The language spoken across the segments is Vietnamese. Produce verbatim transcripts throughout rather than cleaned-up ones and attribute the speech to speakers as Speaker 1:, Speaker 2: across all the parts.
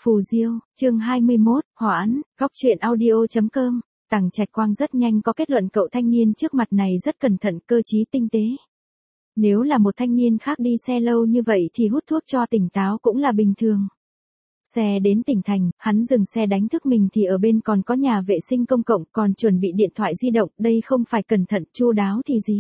Speaker 1: Phù Diêu, chương hai mươi mốt, hoãn, góc truyện audio chấm com. Tằng Trạch Quang rất nhanh có kết luận cậu thanh niên trước mặt này rất cẩn thận, cơ trí tinh tế. Nếu là một thanh niên khác đi xe lâu như vậy thì hút thuốc cho tỉnh táo cũng là bình thường. Xe đến tỉnh thành, hắn dừng xe đánh thức mình thì ở bên còn có nhà vệ sinh công cộng, còn chuẩn bị điện thoại di động, đây không phải cẩn thận chu đáo thì gì.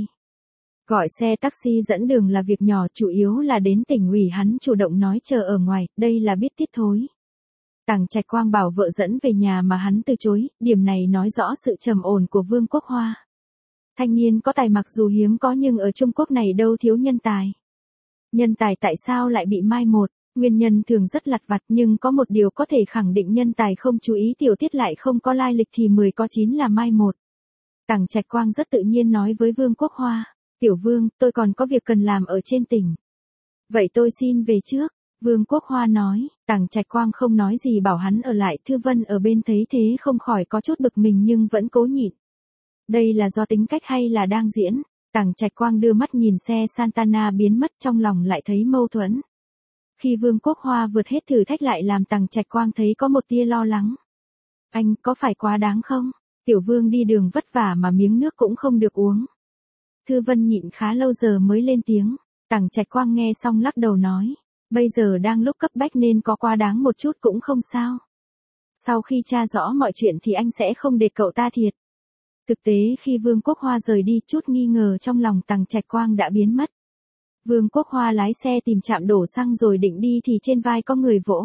Speaker 1: Gọi xe taxi dẫn đường là việc nhỏ, chủ yếu là đến tỉnh ủy hắn chủ động nói chờ ở ngoài, đây là biết tiết thối. Tằng Trạch Quang bảo vợ dẫn về nhà mà hắn từ chối, điểm này nói rõ sự trầm ổn của Vương Quốc Hoa. Thanh niên có tài mặc dù hiếm có nhưng ở Trung Quốc này đâu thiếu nhân tài. Nhân tài tại sao lại bị mai một? Nguyên nhân thường rất lặt vặt, nhưng có một điều có thể khẳng định, nhân tài không chú ý tiểu tiết lại không có lai lịch thì mười có chín là mai một. Tằng Trạch Quang rất tự nhiên nói với Vương Quốc Hoa, tiểu Vương, tôi còn có việc cần làm ở trên tỉnh. Vậy tôi xin về trước. Vương Quốc Hoa nói, Tằng Trạch Quang không nói gì bảo hắn ở lại. Thư Vân ở bên thấy thế không khỏi có chút bực mình nhưng vẫn cố nhịn. Đây là do tính cách hay là đang diễn? Tằng Trạch Quang đưa mắt nhìn xe Santana biến mất, trong lòng lại thấy mâu thuẫn. Khi Vương Quốc Hoa vượt hết thử thách lại làm Tằng Trạch Quang thấy có một tia lo lắng. Anh có phải quá đáng không? Tiểu Vương đi đường vất vả mà miếng nước cũng không được uống. Thư Vân nhịn khá lâu giờ mới lên tiếng. Tằng Trạch Quang nghe xong lắc đầu nói, bây giờ đang lúc cấp bách nên có quá đáng một chút cũng không sao. Sau khi tra rõ mọi chuyện thì anh sẽ không để cậu ta thiệt. Thực tế khi Vương Quốc Hoa rời đi, chút nghi ngờ trong lòng Tằng Trạch Quang đã biến mất. Vương Quốc Hoa lái xe tìm trạm đổ xăng rồi định đi thì trên vai có người vỗ.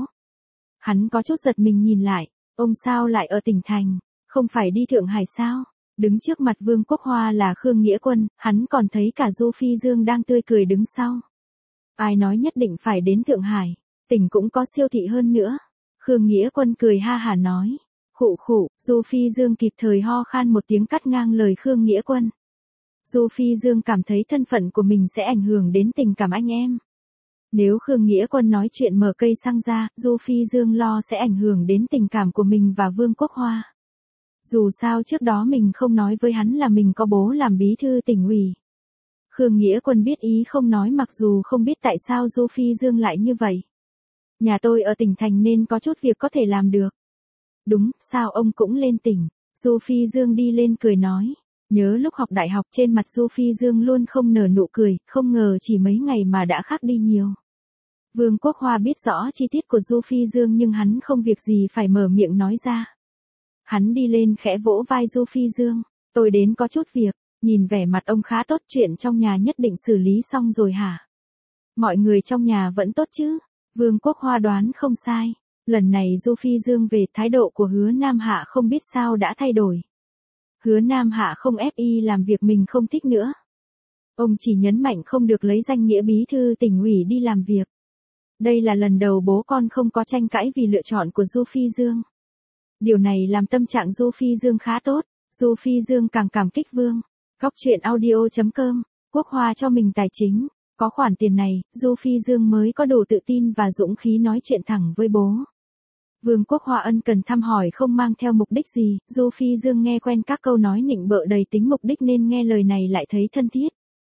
Speaker 1: Hắn có chút giật mình nhìn lại, ông sao lại ở tỉnh thành, không phải đi Thượng Hải sao? Đứng trước mặt Vương Quốc Hoa là Khương Nghĩa Quân, hắn còn thấy cả Du Phi Dương đang tươi cười đứng sau. Ai nói nhất định phải đến Thượng Hải, tỉnh cũng có siêu thị hơn nữa. Khương Nghĩa Quân cười ha hả nói. Khụ khụ, Du Phi Dương kịp thời ho khan một tiếng cắt ngang lời Khương Nghĩa Quân. Du Phi Dương cảm thấy thân phận của mình sẽ ảnh hưởng đến tình cảm anh em. Nếu Khương Nghĩa Quân nói chuyện mở cây xăng ra, Du Phi Dương lo sẽ ảnh hưởng đến tình cảm của mình và Vương Quốc Hoa. Dù sao trước đó mình không nói với hắn là mình có bố làm bí thư tỉnh ủy. Khương Nghĩa Quân biết ý không nói, mặc dù không biết tại sao Du Phi Dương lại như vậy. Nhà tôi ở tỉnh thành nên có chút việc có thể làm được. Đúng, sao ông cũng lên tỉnh? Du Phi Dương đi lên cười nói. Nhớ lúc học đại học, trên mặt Du Phi Dương luôn không nở nụ cười, không ngờ chỉ mấy ngày mà đã khác đi nhiều. Vương Quốc Hoa biết rõ chi tiết của Du Phi Dương nhưng hắn không việc gì phải mở miệng nói ra. Hắn đi lên khẽ vỗ vai Du Phi Dương. Tôi đến có chút việc, nhìn vẻ mặt ông khá tốt, chuyện trong nhà nhất định xử lý xong rồi hả? Mọi người trong nhà vẫn tốt chứ? Vương Quốc Hoa đoán không sai. Lần này Du Phi Dương về, thái độ của Hứa Nam Hạ không biết sao đã thay đổi. Hứa Nam Hạ không ép y làm việc mình không thích nữa. Ông chỉ nhấn mạnh không được lấy danh nghĩa bí thư tỉnh ủy đi làm việc. Đây là lần đầu bố con không có tranh cãi vì lựa chọn của Du Phi Dương. Điều này làm tâm trạng Du Phi Dương khá tốt. Du Phi Dương càng cảm kích Vương. Góc truyện audio chấm com. Quốc Hoa cho mình tài chính. Có khoản tiền này, Du Phi Dương mới có đủ tự tin và dũng khí nói chuyện thẳng với bố. Vương Quốc Hoa ân cần thăm hỏi không mang theo mục đích gì, Du Phi Dương nghe quen các câu nói nịnh bợ đầy tính mục đích nên nghe lời này lại thấy thân thiết.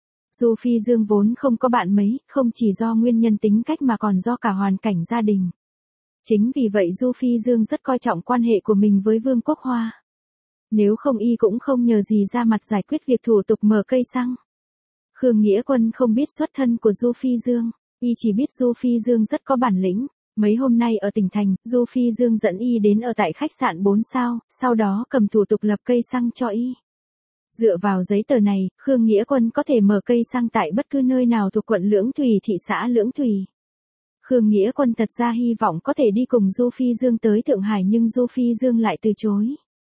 Speaker 1: Du Phi Dương vốn không có bạn mấy, không chỉ do nguyên nhân tính cách mà còn do cả hoàn cảnh gia đình. Chính vì vậy Du Phi Dương rất coi trọng quan hệ của mình với Vương Quốc Hoa. Nếu không y cũng không nhờ gì ra mặt giải quyết việc thủ tục mở cây xăng. Khương Nghĩa Quân không biết xuất thân của Du Phi Dương, y chỉ biết Du Phi Dương rất có bản lĩnh. Mấy hôm nay ở tỉnh thành, Du Phi Dương dẫn y đến ở tại khách sạn bốn sao, sau đó cầm thủ tục lập cây xăng cho y. Dựa vào giấy tờ này, Khương Nghĩa Quân có thể mở cây xăng tại bất cứ nơi nào thuộc quận Lưỡng Thủy, thị xã Lưỡng Thủy. Khương Nghĩa Quân thật ra hy vọng có thể đi cùng Du Phi Dương tới Thượng Hải nhưng Du Phi Dương lại từ chối.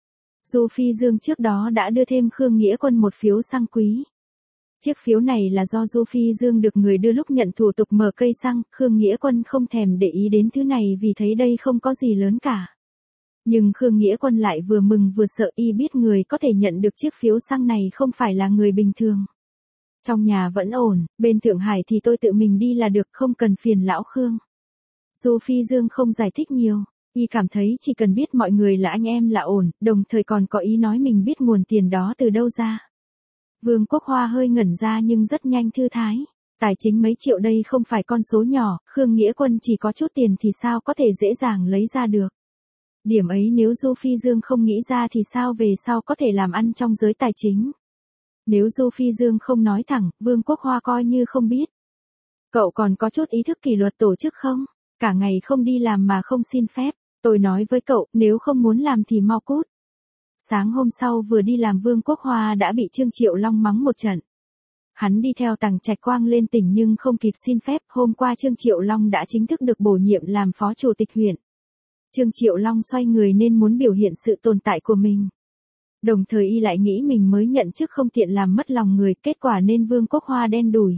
Speaker 1: Du Phi Dương trước đó đã đưa thêm Khương Nghĩa Quân một phiếu xăng quý. Chiếc phiếu này là do Du Phi Dương được người đưa lúc nhận thủ tục mở cây xăng, Khương Nghĩa Quân không thèm để ý đến thứ này vì thấy đây không có gì lớn cả. Nhưng Khương Nghĩa Quân lại vừa mừng vừa sợ, y biết người có thể nhận được chiếc phiếu xăng này không phải là người bình thường. Trong nhà vẫn ổn, bên Thượng Hải thì tôi tự mình đi là được, không cần phiền lão Khương. Du Phi Dương không giải thích nhiều, y cảm thấy chỉ cần biết mọi người là anh em là ổn, đồng thời còn có ý nói mình biết nguồn tiền đó từ đâu ra. Vương Quốc Hoa hơi ngẩn ra nhưng rất nhanh thư thái. Tài chính mấy triệu đây không phải con số nhỏ, Khương Nghĩa Quân chỉ có chút tiền thì sao có thể dễ dàng lấy ra được. Điểm ấy nếu Du Phi Dương không nghĩ ra thì sao về sau có thể làm ăn trong giới tài chính. Nếu Du Phi Dương không nói thẳng, Vương Quốc Hoa coi như không biết. Cậu còn có chút ý thức kỷ luật tổ chức không? Cả ngày không đi làm mà không xin phép. Tôi nói với cậu, nếu không muốn làm thì mau cút. Sáng hôm sau vừa đi làm Vương Quốc Hoa đã bị Trương Triệu Long mắng một trận. Hắn đi theo Tằng Trạch Quang lên tỉnh nhưng không kịp xin phép, hôm qua Trương Triệu Long đã chính thức được bổ nhiệm làm phó chủ tịch huyện. Trương Triệu Long xoay người nên muốn biểu hiện sự tồn tại của mình. Đồng thời y lại nghĩ mình mới nhận chức không tiện làm mất lòng người, kết quả nên Vương Quốc Hoa đen đủi.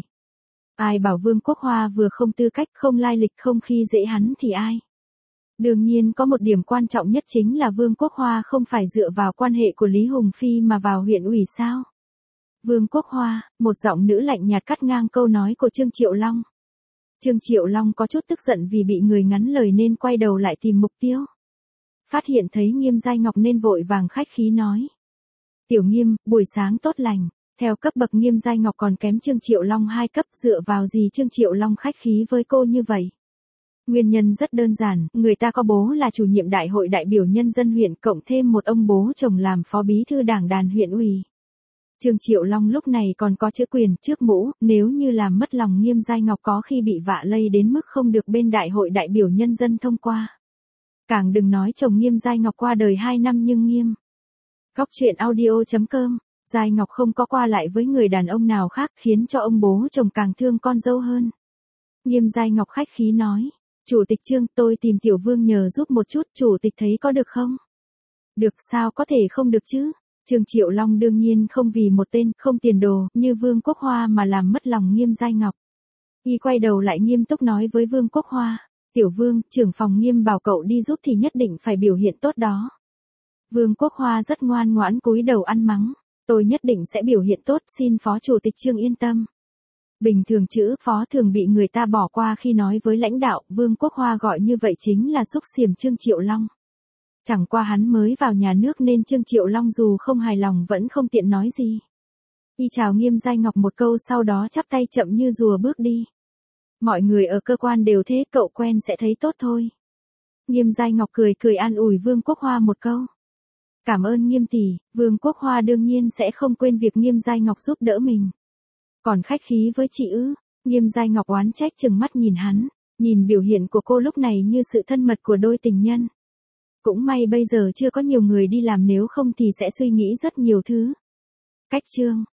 Speaker 1: Ai bảo Vương Quốc Hoa vừa không tư cách, không lai lịch, không khi dễ hắn thì ai? Đương nhiên có một điểm quan trọng nhất chính là Vương Quốc Hoa không phải dựa vào quan hệ của Lý Hùng Phi mà vào huyện ủy sao? Vương Quốc Hoa, một giọng nữ lạnh nhạt cắt ngang câu nói của Trương Triệu Long. Trương Triệu Long có chút tức giận vì bị người ngắn lời nên quay đầu lại tìm mục tiêu. Phát hiện thấy Nghiêm Giai Ngọc nên vội vàng khách khí nói. Tiểu Nghiêm, buổi sáng tốt lành. Theo cấp bậc Nghiêm Giai Ngọc còn kém Trương Triệu Long hai cấp, dựa vào gì Trương Triệu Long khách khí với cô như vậy? Nguyên nhân rất đơn giản, người ta có bố là chủ nhiệm đại hội đại biểu nhân dân huyện cộng thêm một ông bố chồng làm phó bí thư đảng đoàn huyện ủy. Trương Triệu Long lúc này còn có chữ quyền trước mũ, nếu như làm mất lòng Nghiêm Giai Ngọc có khi bị vạ lây đến mức không được bên đại hội đại biểu nhân dân thông qua. Càng đừng nói chồng Nghiêm Giai Ngọc qua đời hai năm nhưng Nghiêm. Góc truyện audio chấm com, Giai Ngọc không có qua lại với người đàn ông nào khác khiến cho ông bố chồng càng thương con dâu hơn. Nghiêm Giai Ngọc khách khí nói, Chủ tịch Trương tôi tìm Tiểu Vương nhờ giúp một chút, Chủ tịch thấy có được không? Được sao có thể không được chứ? Trương Triệu Long đương nhiên không vì một tên không tiền đồ như Vương Quốc Hoa mà làm mất lòng Nghiêm Giai Ngọc. Y quay đầu lại nghiêm túc nói với Vương Quốc Hoa, Tiểu Vương, trưởng phòng Nghiêm bảo cậu đi giúp thì nhất định phải biểu hiện tốt đó. Vương Quốc Hoa rất ngoan ngoãn cúi đầu ăn mắng, tôi nhất định sẽ biểu hiện tốt, xin Phó Chủ tịch Trương yên tâm. Bình thường chữ phó thường bị người ta bỏ qua khi nói với lãnh đạo, Vương Quốc Hoa gọi như vậy chính là xúc xiềm Trương Triệu Long. Chẳng qua hắn mới vào nhà nước nên Trương Triệu Long dù không hài lòng vẫn không tiện nói gì. Y chào Nghiêm Giai Ngọc một câu sau đó chắp tay chậm như rùa bước đi. Mọi người ở cơ quan đều thế, cậu quen sẽ thấy tốt thôi. Nghiêm Giai Ngọc cười cười an ủi Vương Quốc Hoa một câu. Cảm ơn Nghiêm tỷ, Vương Quốc Hoa đương nhiên sẽ không quên việc Nghiêm Giai Ngọc giúp đỡ mình. Còn khách khí với chị ư? Nghiêm Giai Ngọc oán trách chừng mắt nhìn hắn, nhìn biểu hiện của cô lúc này như sự thân mật của đôi tình nhân. Cũng may bây giờ chưa có nhiều người đi làm nếu không thì sẽ suy nghĩ rất nhiều thứ. Cách chương